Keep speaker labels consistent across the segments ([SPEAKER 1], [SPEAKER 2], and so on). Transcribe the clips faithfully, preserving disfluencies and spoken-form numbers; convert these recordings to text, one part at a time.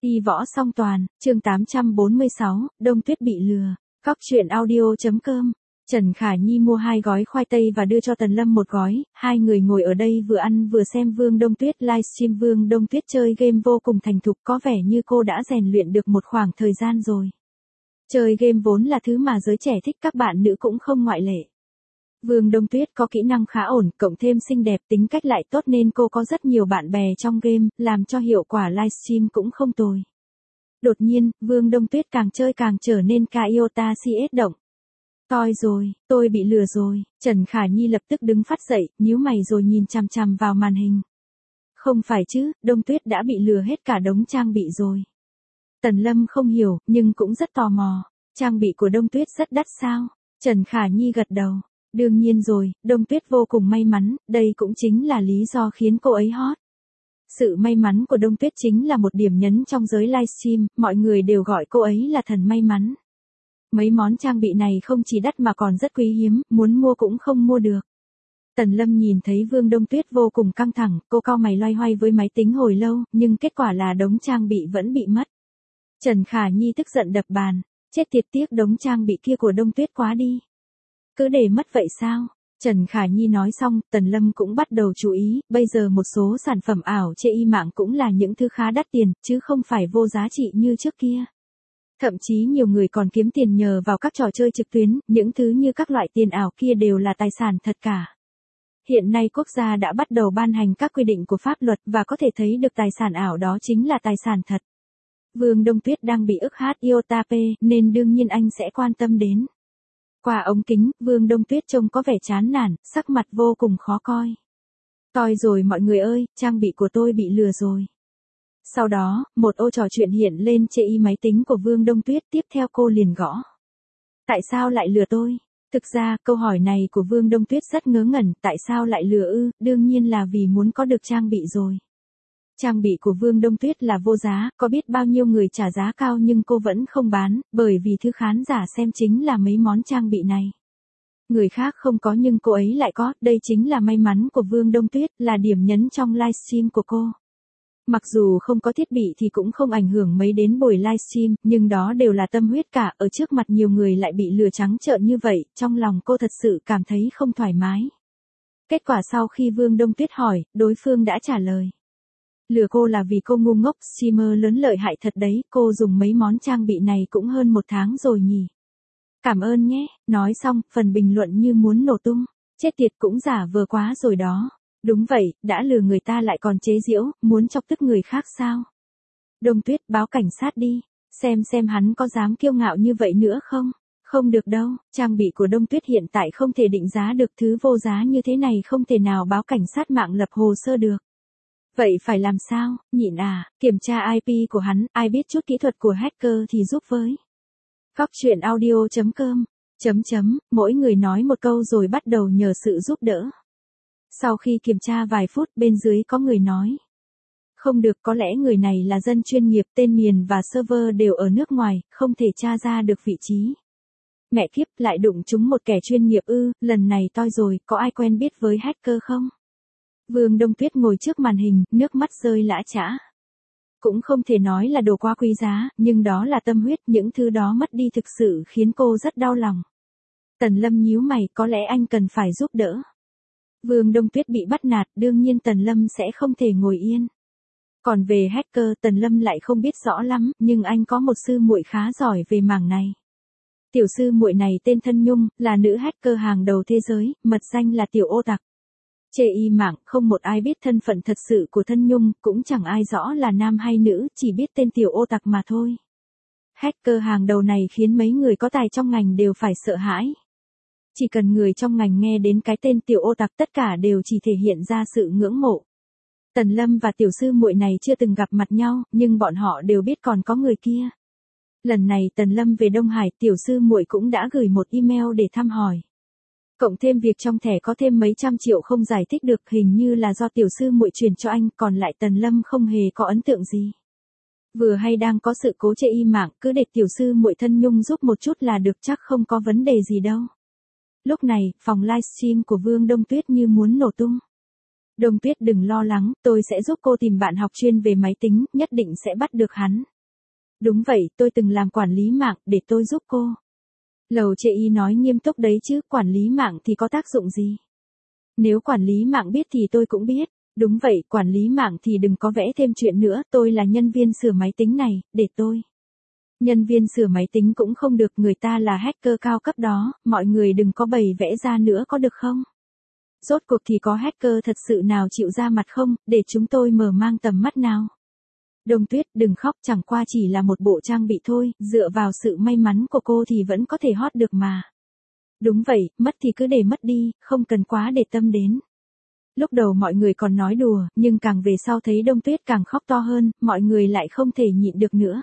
[SPEAKER 1] Đi võ song toàn, chương tám trăm bốn mươi sáu, Đông Tuyết bị lừa. Cóc truyện audio.com. Trần Khả Nhi mua hai gói khoai tây và đưa cho Tần Lâm một gói, hai người ngồi ở đây vừa ăn vừa xem Vương Đông Tuyết livestream. Vương Đông Tuyết chơi game vô cùng thành thục, có vẻ như cô đã rèn luyện được một khoảng thời gian rồi. Chơi game vốn là thứ mà giới trẻ thích, các bạn nữ cũng không ngoại lệ. Vương Đông Tuyết có kỹ năng khá ổn, cộng thêm xinh đẹp, tính cách lại tốt nên cô có rất nhiều bạn bè trong game, làm cho hiệu quả livestream cũng không tồi. Đột nhiên, Vương Đông Tuyết càng chơi càng trở nên Kyota xê ét động. Toi rồi, tôi bị lừa rồi. Trần Khả Nhi lập tức đứng phát dậy, nhíu mày rồi nhìn chằm chằm vào màn hình. Không phải chứ, Đông Tuyết đã bị lừa hết cả đống trang bị rồi. Tần Lâm không hiểu, nhưng cũng rất tò mò. Trang bị của Đông Tuyết rất đắt sao? Trần Khả Nhi gật đầu. Đương nhiên rồi, Đông Tuyết vô cùng may mắn, đây cũng chính là lý do khiến cô ấy hot. Sự may mắn của Đông Tuyết chính là một điểm nhấn trong giới livestream, mọi người đều gọi cô ấy là thần may mắn. Mấy món trang bị này không chỉ đắt mà còn rất quý hiếm, muốn mua cũng không mua được. Tần Lâm nhìn thấy Vương Đông Tuyết vô cùng căng thẳng, cô cau mày loay hoay với máy tính hồi lâu, nhưng kết quả là đống trang bị vẫn bị mất. Trần Khả Nhi tức giận đập bàn, chết tiệt, tiếc đống trang bị kia của Đông Tuyết quá đi. Cứ để mất vậy sao? Trần Khả Nhi nói xong, Tần Lâm cũng bắt đầu chú ý, bây giờ một số sản phẩm ảo trên y mạng cũng là những thứ khá đắt tiền, chứ không phải vô giá trị như trước kia. Thậm chí nhiều người còn kiếm tiền nhờ vào các trò chơi trực tuyến, những thứ như các loại tiền ảo kia đều là tài sản thật cả. Hiện nay quốc gia đã bắt đầu ban hành các quy định của pháp luật và có thể thấy được tài sản ảo đó chính là tài sản thật. Vương Đông Tuyết đang bị ức hát Iota P nên đương nhiên anh sẽ quan tâm đến. Qua ống kính, Vương Đông Tuyết trông có vẻ chán nản, sắc mặt vô cùng khó coi. Toi rồi mọi người ơi, trang bị của tôi bị lừa rồi. Sau đó, một ô trò chuyện hiện lên trên y máy tính của Vương Đông Tuyết, tiếp theo cô liền gõ. Tại sao lại lừa tôi? Thực ra, câu hỏi này của Vương Đông Tuyết rất ngớ ngẩn, tại sao lại lừa ư, đương nhiên là vì muốn có được trang bị rồi. Trang bị của Vương Đông Tuyết là vô giá, có biết bao nhiêu người trả giá cao nhưng cô vẫn không bán, bởi vì thứ khán giả xem chính là mấy món trang bị này. Người khác không có nhưng cô ấy lại có, đây chính là may mắn của Vương Đông Tuyết, là điểm nhấn trong livestream của cô. Mặc dù không có thiết bị thì cũng không ảnh hưởng mấy đến buổi livestream, nhưng đó đều là tâm huyết cả, ở trước mặt nhiều người lại bị lừa trắng trợn như vậy, trong lòng cô thật sự cảm thấy không thoải mái. Kết quả sau khi Vương Đông Tuyết hỏi, đối phương đã trả lời. Lừa cô là vì cô ngu ngốc, streamer lớn lợi hại thật đấy, cô dùng mấy món trang bị này cũng hơn một tháng rồi nhỉ. Cảm ơn nhé, nói xong, phần bình luận như muốn nổ tung, chết tiệt cũng giả vờ quá rồi đó. Đúng vậy, đã lừa người ta lại còn chế giễu, muốn chọc tức người khác sao? Đông Tuyết, báo cảnh sát đi, xem xem hắn có dám kiêu ngạo như vậy nữa không? Không được đâu, trang bị của Đông Tuyết hiện tại không thể định giá được, thứ vô giá như thế này không thể nào báo cảnh sát mạng lập hồ sơ được. Vậy phải làm sao, nhịn à, kiểm tra i pê của hắn, ai biết chút kỹ thuật của hacker thì giúp với. Cóc truyện audio.com, chấm chấm, mỗi người nói một câu rồi bắt đầu nhờ sự giúp đỡ. Sau khi kiểm tra vài phút, bên dưới có người nói. Không được, có lẽ người này là dân chuyên nghiệp, tên miền và server đều ở nước ngoài, không thể tra ra được vị trí. Mẹ kiếp, lại đụng trúng một kẻ chuyên nghiệp ư, lần này toi rồi, có ai quen biết với hacker không? Vương Đông Tuyết ngồi trước màn hình, nước mắt rơi lã chã. Cũng không thể nói là đồ quá quý giá, nhưng đó là tâm huyết, những thứ đó mất đi thực sự khiến cô rất đau lòng. Tần Lâm nhíu mày, có lẽ anh cần phải giúp đỡ. Vương Đông Tuyết bị bắt nạt, đương nhiên Tần Lâm sẽ không thể ngồi yên. Còn về hacker, Tần Lâm lại không biết rõ lắm, nhưng anh có một sư muội khá giỏi về mảng này. Tiểu sư muội này tên Thân Nhung, là nữ hacker hàng đầu thế giới, mật danh là Tiểu Ô Tặc. Trên y mạng, không một ai biết thân phận thật sự của Thân Nhung, cũng chẳng ai rõ là nam hay nữ, chỉ biết tên Tiểu Ô Tặc mà thôi. Hacker hàng đầu này khiến mấy người có tài trong ngành đều phải sợ hãi. Chỉ cần người trong ngành nghe đến cái tên Tiểu Ô Tặc tất cả đều chỉ thể hiện ra sự ngưỡng mộ. Tần Lâm và tiểu sư muội này chưa từng gặp mặt nhau, nhưng bọn họ đều biết còn có người kia. Lần này Tần Lâm về Đông Hải, tiểu sư muội cũng đã gửi một email để thăm hỏi. Cộng thêm việc trong thẻ có thêm mấy trăm triệu không giải thích được, hình như là do tiểu sư muội chuyển cho anh, còn lại Tần Lâm không hề có ấn tượng gì. Vừa hay đang có sự cố trên y mạng, cứ để tiểu sư muội Thân Nhung giúp một chút là được, chắc không có vấn đề gì đâu. Lúc này, phòng livestream của Vương Đông Tuyết như muốn nổ tung. Đông Tuyết đừng lo lắng, tôi sẽ giúp cô tìm bạn học chuyên về máy tính, nhất định sẽ bắt được hắn. Đúng vậy, tôi từng làm quản lý mạng, để tôi giúp cô. Lầu chê y nói nghiêm túc đấy chứ, quản lý mạng thì có tác dụng gì? Nếu quản lý mạng biết thì tôi cũng biết. Đúng vậy, quản lý mạng thì đừng có vẽ thêm chuyện nữa, tôi là nhân viên sửa máy tính này, để tôi. Nhân viên sửa máy tính cũng không được, người ta là hacker cao cấp đó, mọi người đừng có bày vẽ ra nữa có được không? Rốt cuộc thì có hacker thật sự nào chịu ra mặt không, để chúng tôi mở mang tầm mắt nào. Đông Tuyết, đừng khóc, chẳng qua chỉ là một bộ trang bị thôi, dựa vào sự may mắn của cô thì vẫn có thể hot được mà. Đúng vậy, mất thì cứ để mất đi, không cần quá để tâm đến. Lúc đầu mọi người còn nói đùa, nhưng càng về sau thấy Đông Tuyết càng khóc to hơn, mọi người lại không thể nhịn được nữa.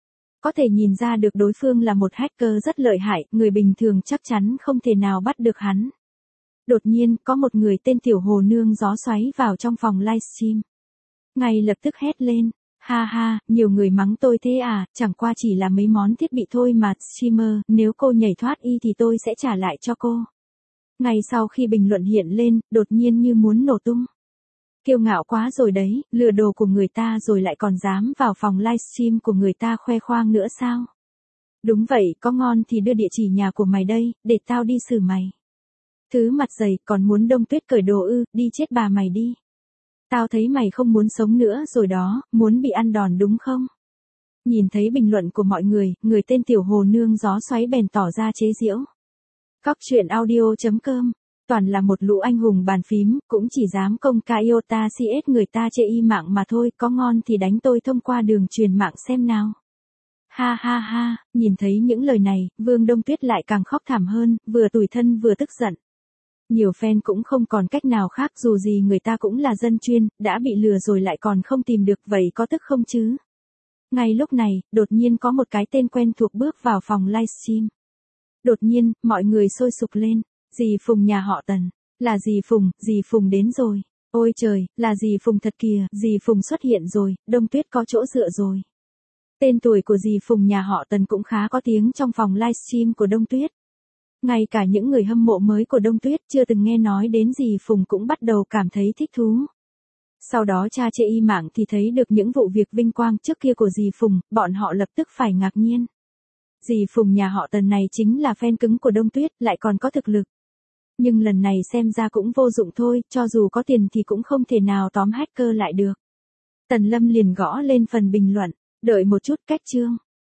[SPEAKER 1] Có thể nhìn ra được đối phương là một hacker rất lợi hại, người bình thường chắc chắn không thể nào bắt được hắn. Đột nhiên, có một người tên Tiểu Hồ Nương gió xoáy vào trong phòng livestream. Ngay lập tức hét lên, ha ha, nhiều người mắng tôi thế à, chẳng qua chỉ là mấy món thiết bị thôi mà, streamer, nếu cô nhảy thoát y thì tôi sẽ trả lại cho cô. Ngay sau khi bình luận hiện lên, đột nhiên như muốn nổ tung. Kiêu ngạo quá rồi đấy, lừa đồ của người ta rồi lại còn dám vào phòng livestream của người ta khoe khoang nữa sao? Đúng vậy, có ngon thì đưa địa chỉ nhà của mày đây, để tao đi xử mày. Thứ mặt dày, còn muốn Đông Tuyết cởi đồ ư, đi chết bà mày đi. Tao thấy mày không muốn sống nữa rồi đó, muốn bị ăn đòn đúng không? Nhìn thấy bình luận của mọi người, người tên Tiểu Hồ Nương gió xoáy bèn tỏ ra chế giễu. Cóc truyện audio chấm com, toàn là một lũ anh hùng bàn phím, cũng chỉ dám công ca iota cs người ta chê y mạng mà thôi, có ngon thì đánh tôi thông qua đường truyền mạng xem nào. Ha ha ha, nhìn thấy những lời này, Vương Đông Tuyết lại càng khóc thảm hơn, vừa tủi thân vừa tức giận. Nhiều fan cũng không còn cách nào khác, dù gì người ta cũng là dân chuyên, đã bị lừa rồi lại còn không tìm được, vậy có tức không chứ? Ngay lúc này, đột nhiên có một cái tên quen thuộc bước vào phòng livestream. Đột nhiên, mọi người sôi sục lên. Dì Phùng nhà họ Tần. Là dì Phùng, dì Phùng đến rồi. Ôi trời, là dì Phùng thật kìa, dì Phùng xuất hiện rồi, Đông Tuyết có chỗ dựa rồi. Tên tuổi của dì Phùng nhà họ Tần cũng khá có tiếng trong phòng livestream của Đông Tuyết. Ngay cả những người hâm mộ mới của Đông Tuyết chưa từng nghe nói đến dì Phùng cũng bắt đầu cảm thấy thích thú. Sau đó cha chê y mạng thì thấy được những vụ việc vinh quang trước kia của dì Phùng, bọn họ lập tức phải ngạc nhiên. Dì Phùng nhà họ Tần này chính là fan cứng của Đông Tuyết, lại còn có thực lực. Nhưng lần này xem ra cũng vô dụng thôi, cho dù có tiền thì cũng không thể nào tóm hacker lại được. Tần Lâm liền gõ lên phần bình luận, đợi một chút, cách chương.